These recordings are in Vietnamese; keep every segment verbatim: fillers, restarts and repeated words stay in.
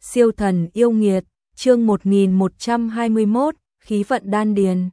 Siêu thần yêu nghiệt, chương một nghìn một trăm hai mươi mốt, khí vận đan điền.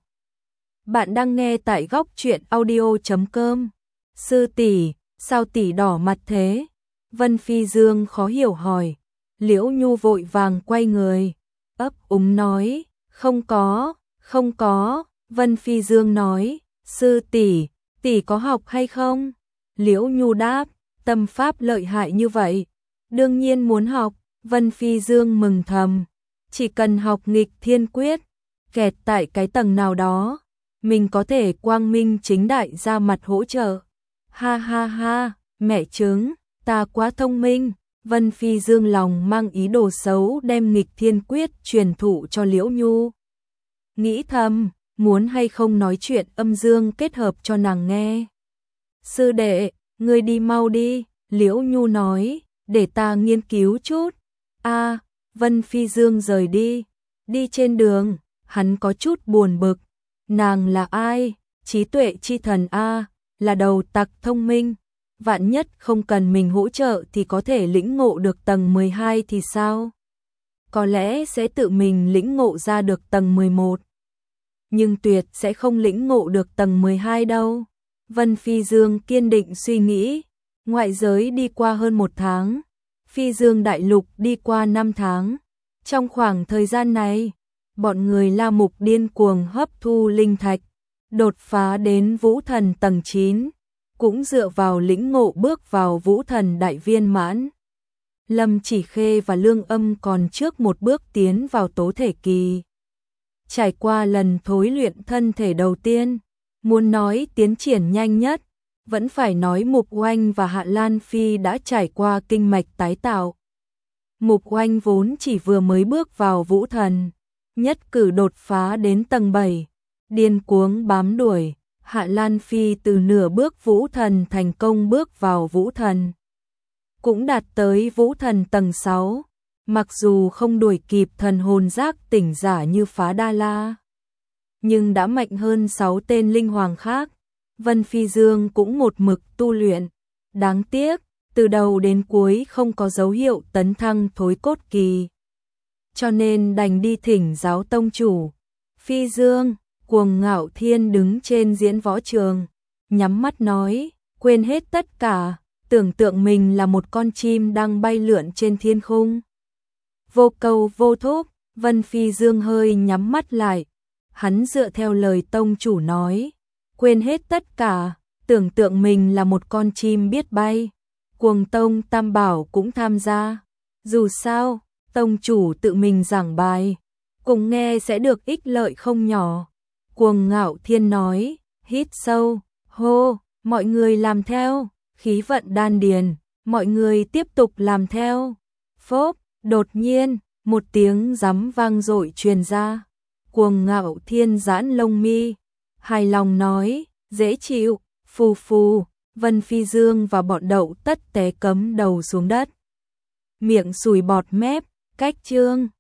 Bạn đang nghe tại góc truyện audio chấm com. Sư tỷ, sao tỷ đỏ mặt thế? Vân Phi Dương khó hiểu hỏi. Liễu Nhu vội vàng quay người, ấp úng nói, không có, không có. Vân Phi Dương nói, sư tỷ, tỷ có học hay không? Liễu Nhu đáp, tâm pháp lợi hại như vậy, đương nhiên muốn học. Vân Phi Dương mừng thầm, chỉ cần học nghịch thiên quyết, kẹt tại cái tầng nào đó, mình có thể quang minh chính đại ra mặt hỗ trợ. Ha ha ha, mẹ chứng, ta quá thông minh. Vân Phi Dương lòng mang ý đồ xấu đem nghịch thiên quyết truyền thụ cho Liễu Nhu. Nghĩ thầm, muốn hay không nói chuyện âm dương kết hợp cho nàng nghe. Sư đệ, ngươi đi mau đi, Liễu Nhu nói, để ta nghiên cứu chút. A, à, Vân Phi Dương rời đi, đi trên đường, hắn có chút buồn bực. Nàng là ai? Trí tuệ chi thần A, là đầu tặc thông minh. Vạn nhất không cần mình hỗ trợ thì có thể lĩnh ngộ được tầng mười hai thì sao? Có lẽ sẽ tự mình lĩnh ngộ ra được tầng mười một. Nhưng tuyệt sẽ không lĩnh ngộ được tầng mười hai đâu. Vân Phi Dương kiên định suy nghĩ. Ngoại giới đi qua hơn một tháng. Phi Dương đại lục đi qua năm tháng. Trong khoảng thời gian này, bọn người La Mục điên cuồng hấp thu linh thạch, đột phá đến vũ thần tầng chín, cũng dựa vào lĩnh ngộ bước vào vũ thần đại viên mãn. Lâm Chỉ Khê và Lương Âm còn trước một bước tiến vào tố thể kỳ. Trải qua lần thối luyện thân thể đầu tiên, muốn nói tiến triển nhanh nhất, vẫn phải nói Mục Oanh và Hạ Lan Phi đã trải qua kinh mạch tái tạo. Mục Oanh vốn chỉ vừa mới bước vào vũ thần, nhất cử đột phá đến tầng bảy, điên cuống bám đuổi. Hạ Lan Phi từ nửa bước vũ thần thành công bước vào vũ thần, cũng đạt tới vũ thần tầng sáu, mặc dù không đuổi kịp thần hồn giác tỉnh giả như Phá Đa La, nhưng đã mạnh hơn sáu tên linh hoàng khác. Vân Phi Dương cũng một mực tu luyện, đáng tiếc, từ đầu đến cuối không có dấu hiệu tấn thăng thối cốt kỳ, cho nên đành đi thỉnh giáo tông chủ. Phi Dương, Cuồng Ngạo Thiên đứng trên diễn võ trường, nhắm mắt nói, quên hết tất cả, tưởng tượng mình là một con chim đang bay lượn trên thiên khung. Vô cầu vô thúc, Vân Phi Dương hơi nhắm mắt lại, hắn dựa theo lời tông chủ nói, quên hết tất cả, tưởng tượng mình là một con chim biết bay. Cuồng Tông Tam Bảo cũng tham gia, dù sao, tông chủ tự mình giảng bài, cùng nghe sẽ được ích lợi không nhỏ. Cuồng Ngạo Thiên nói, hít sâu, hô, mọi người làm theo, khí vận đan điền, mọi người tiếp tục làm theo. Phốp, đột nhiên, một tiếng rắm vang dội truyền ra. Cuồng Ngạo Thiên giãn lông mi, hài lòng nói, dễ chịu, phù phù. Vân Phi Dương và bọn Đậu Tất té cấm đầu xuống đất, miệng sùi bọt mép. Cách chương